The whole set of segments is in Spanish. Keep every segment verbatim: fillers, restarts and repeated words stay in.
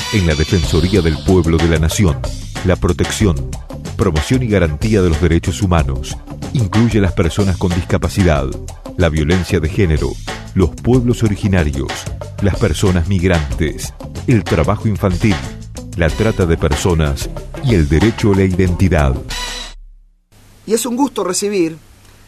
En la Defensoría del Pueblo de la Nación, la protección, promoción y garantía de los derechos humanos incluye a las personas con discapacidad, la violencia de género, los pueblos originarios, las personas migrantes, el trabajo infantil, la trata de personas y el derecho a la identidad. Y es un gusto recibir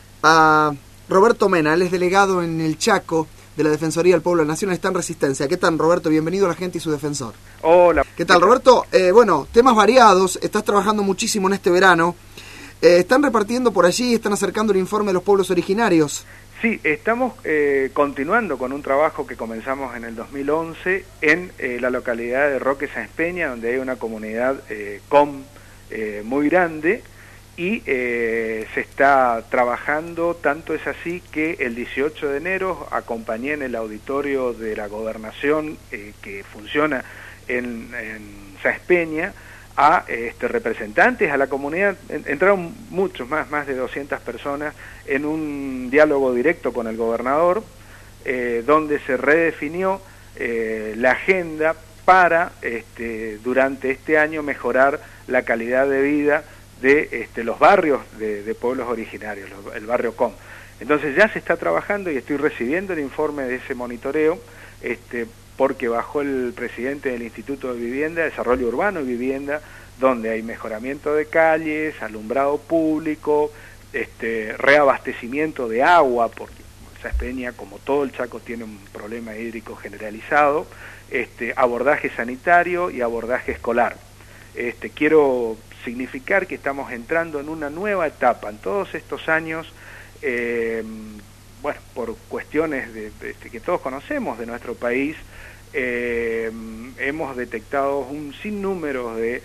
a Roberto Mena, él es delegado en el Chaco de la Defensoría del Pueblo de la Nación, está en Resistencia. ¿Qué tal, Roberto? Bienvenido a La Gente y su Defensor. Hola. ¿Qué tal, Roberto? Eh, bueno, temas variados, estás trabajando muchísimo en este verano. Eh, ¿Están repartiendo por allí, están acercando el informe de los pueblos originarios? Sí, estamos eh, continuando con un trabajo que comenzamos en el dos mil once en eh, la localidad de Roque Sáenz Peña, donde hay una comunidad eh, com eh, muy grande, y eh, se está trabajando, tanto es así que el dieciocho de enero acompañé en el auditorio de la Gobernación eh, que funciona en, en Sáenz Peña a este, representantes, a la comunidad, entraron muchos más, más de doscientas personas en un diálogo directo con el gobernador, eh, donde se redefinió eh, la agenda para este, durante este año mejorar la calidad de vida de este, los barrios de, de pueblos originarios, los, el barrio com. Entonces ya se está trabajando y estoy recibiendo el informe de ese monitoreo, este, porque bajó el presidente del Instituto de Vivienda, Desarrollo Urbano y Vivienda, donde hay mejoramiento de calles, alumbrado público, este, reabastecimiento de agua, porque Sáenz Peña, como todo el Chaco, tiene un problema hídrico generalizado, este, abordaje sanitario y abordaje escolar. Este, quiero significar que estamos entrando en una nueva etapa. En todos estos años, eh, bueno, por cuestiones de, de, de, que todos conocemos de nuestro país, eh, hemos detectado un sinnúmero de,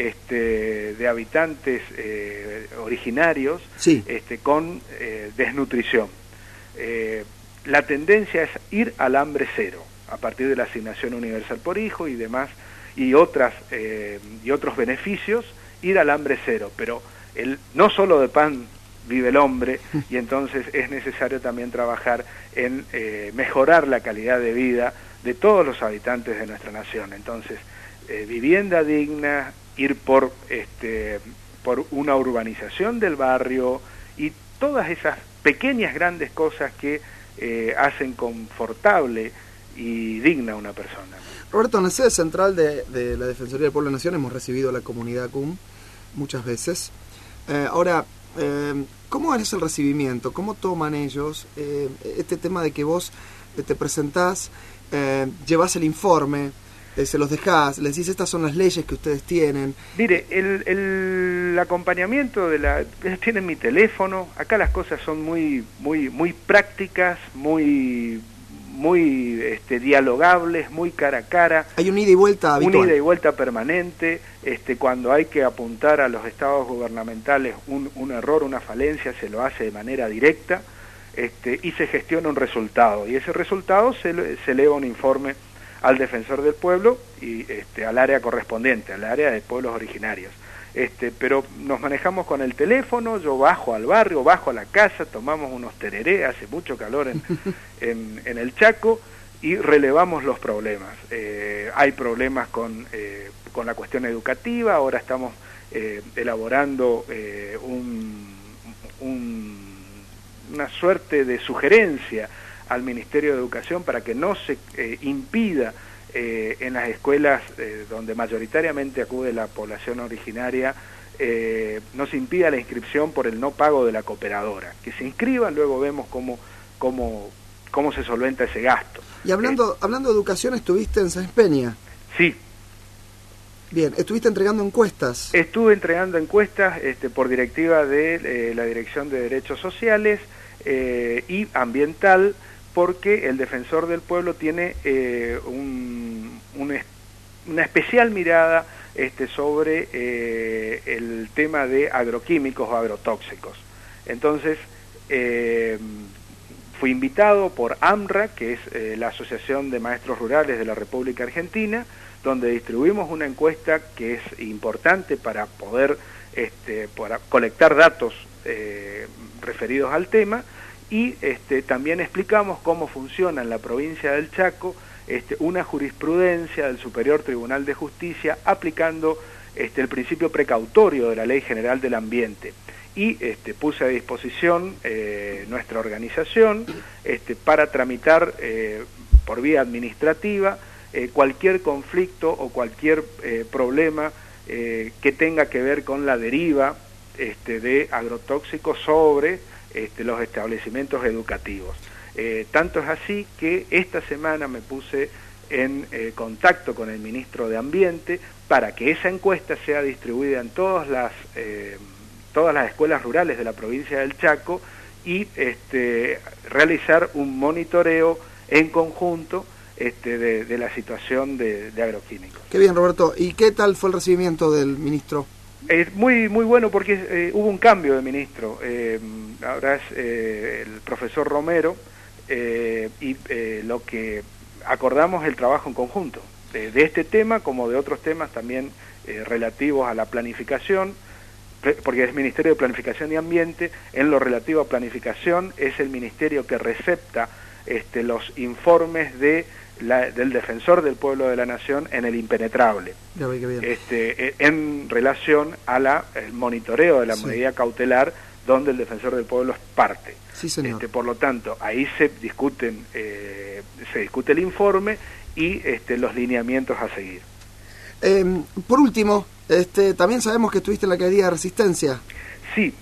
este, de habitantes eh, originarios sí. este, con eh, desnutrición. Eh, la tendencia es ir al hambre cero, a partir de la asignación universal por hijo y demás, y, otras, eh, y otros beneficios, ir al hambre cero, pero el, no solo de pan vive el hombre, y entonces es necesario también trabajar en eh, mejorar la calidad de vida de todos los habitantes de nuestra nación. Entonces, eh, vivienda digna, ir por, este, por una urbanización del barrio y todas esas pequeñas, grandes cosas que eh, hacen confortable y digna a una persona. Roberto, en la sede central de, de la Defensoría del Pueblo de la Nación hemos recibido a la comunidad C U M muchas veces. Eh, ahora, eh, ¿cómo es el recibimiento? ¿Cómo toman ellos eh, este tema de que vos te presentás, eh, llevas el informe, eh, se los dejás, les decís estas son las leyes que ustedes tienen? Mire, el, el acompañamiento de la... tienen mi teléfono, acá las cosas son muy, muy, muy prácticas, muy... muy este, dialogables, muy cara a cara. Hay un ida y vuelta habitual. Un ida y vuelta permanente, este, cuando hay que apuntar a los estados gubernamentales un, un error, una falencia, se lo hace de manera directa, este, y se gestiona un resultado, y ese resultado se, se eleva un informe al defensor del pueblo y este, al área correspondiente, al área de pueblos originarios. Este, pero nos manejamos con el teléfono, yo bajo al barrio, bajo a la casa, tomamos unos tereré, hace mucho calor en, en, en el Chaco, y relevamos los problemas. Eh, hay problemas con, eh, con la cuestión educativa, ahora estamos eh, elaborando eh, un, un, una suerte de sugerencia al Ministerio de Educación para que no se eh, impida Eh, en las escuelas eh, donde mayoritariamente acude la población originaria, eh, no se impida la inscripción por el no pago de la cooperadora. Que se inscriban, luego vemos cómo, cómo, cómo se solventa ese gasto. Y hablando, eh, hablando de educación, ¿estuviste en Sáenz Peña? Sí. Bien, ¿estuviste entregando encuestas? Estuve entregando encuestas este, por directiva de eh, la Dirección de Derechos Sociales eh, y Ambiental, porque el defensor del pueblo tiene eh, un, un, una especial mirada este, sobre eh, el tema de agroquímicos o agrotóxicos. Entonces, eh, fui invitado por AMRA, que es eh, la Asociación de Maestros Rurales de la República Argentina, donde distribuimos una encuesta que es importante para poder este, para colectar datos eh, referidos al tema, y este, también explicamos cómo funciona en la provincia del Chaco este, una jurisprudencia del Superior Tribunal de Justicia aplicando este, el principio precautorio de la Ley General del Ambiente. Y este, puse a disposición eh, nuestra organización este, para tramitar eh, por vía administrativa eh, cualquier conflicto o cualquier eh, problema eh, que tenga que ver con la deriva este, de agrotóxicos sobre este, los establecimientos educativos. Eh, tanto es así que esta semana me puse en eh, contacto con el ministro de Ambiente para que esa encuesta sea distribuida en todas las, eh, todas las escuelas rurales de la provincia del Chaco y este, realizar un monitoreo en conjunto este, de, de la situación de, de agroquímicos. Qué bien, Roberto. ¿Y qué tal fue el recibimiento del ministro? Es muy muy bueno porque eh, hubo un cambio de ministro. Eh, ahora es eh, el profesor Romero. Eh, y eh, lo que acordamos el trabajo en conjunto de, de este tema como de otros temas también eh, relativos a la planificación, porque es Ministerio de Planificación y Ambiente. En lo relativo a planificación es el ministerio que recepta este, los informes de la, del Defensor del Pueblo de la Nación en el impenetrable, ya ve, qué bien. Este, en relación a la el monitoreo de la sí. medida cautelar donde el Defensor del Pueblo es parte. Sí, señor. Este, por lo tanto, ahí se discuten, eh, se discute el informe y este, los lineamientos a seguir. Eh, por último, este, también sabemos que estuviste en la Alcaldía de Resistencia. Sí,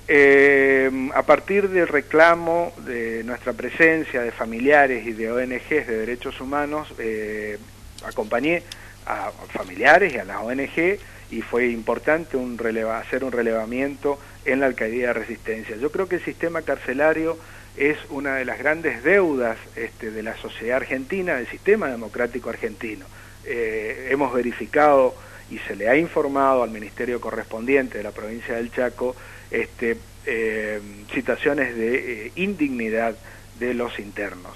eh, a partir del reclamo de nuestra presencia de familiares y de O N Ges de derechos humanos, eh, acompañé a familiares y a las O N Ge y fue importante un releva, hacer un relevamiento en la Alcaldía de Resistencia. Yo creo que el sistema carcelario es una de las grandes deudas este, de la sociedad argentina, del sistema democrático argentino. Eh, hemos verificado y se le ha informado al ministerio correspondiente de la provincia del Chaco este, eh, situaciones de eh, indignidad de los internos,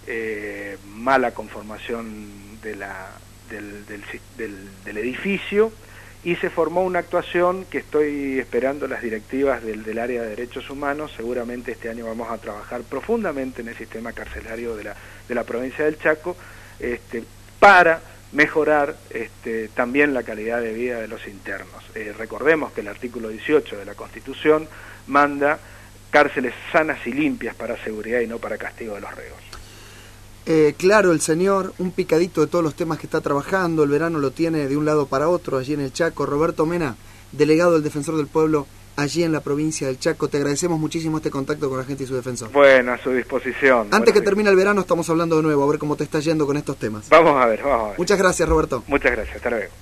eh, mala conformación de la, del, del, del, del edificio, y se formó una actuación que estoy esperando las directivas del, del área de derechos humanos. Seguramente este año vamos a trabajar profundamente en el sistema carcelario de la, de la provincia del Chaco este, para mejorar este, también la calidad de vida de los internos. Eh, recordemos que el artículo dieciocho de la Constitución manda cárceles sanas y limpias para seguridad y no para castigo de los reos. Eh, claro, el señor, un picadito de todos los temas que está trabajando, el verano lo tiene de un lado para otro, allí en el Chaco. Roberto Mena, delegado del Defensor del Pueblo, allí en la provincia del Chaco. Te agradecemos muchísimo este contacto con la gente y su defensor. Bueno, a su disposición. Antes que termine el verano estamos hablando de nuevo, a ver cómo te está yendo con estos temas. Vamos a ver, vamos a ver. Muchas gracias, Roberto. Muchas gracias, hasta luego.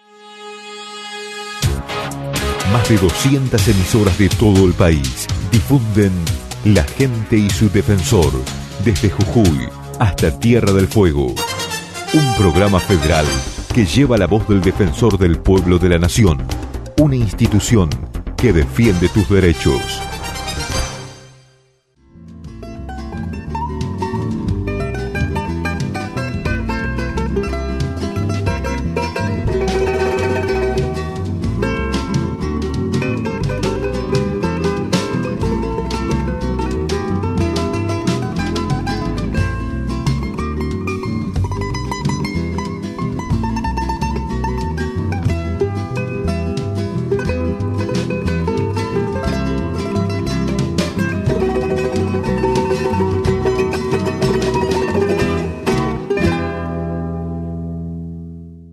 Más de doscientas emisoras de todo el país difunden La Gente y su Defensor, desde Jujuy hasta Tierra del Fuego. Un programa federal que lleva la voz del Defensor del Pueblo de la Nación, una institución que defiende tus derechos.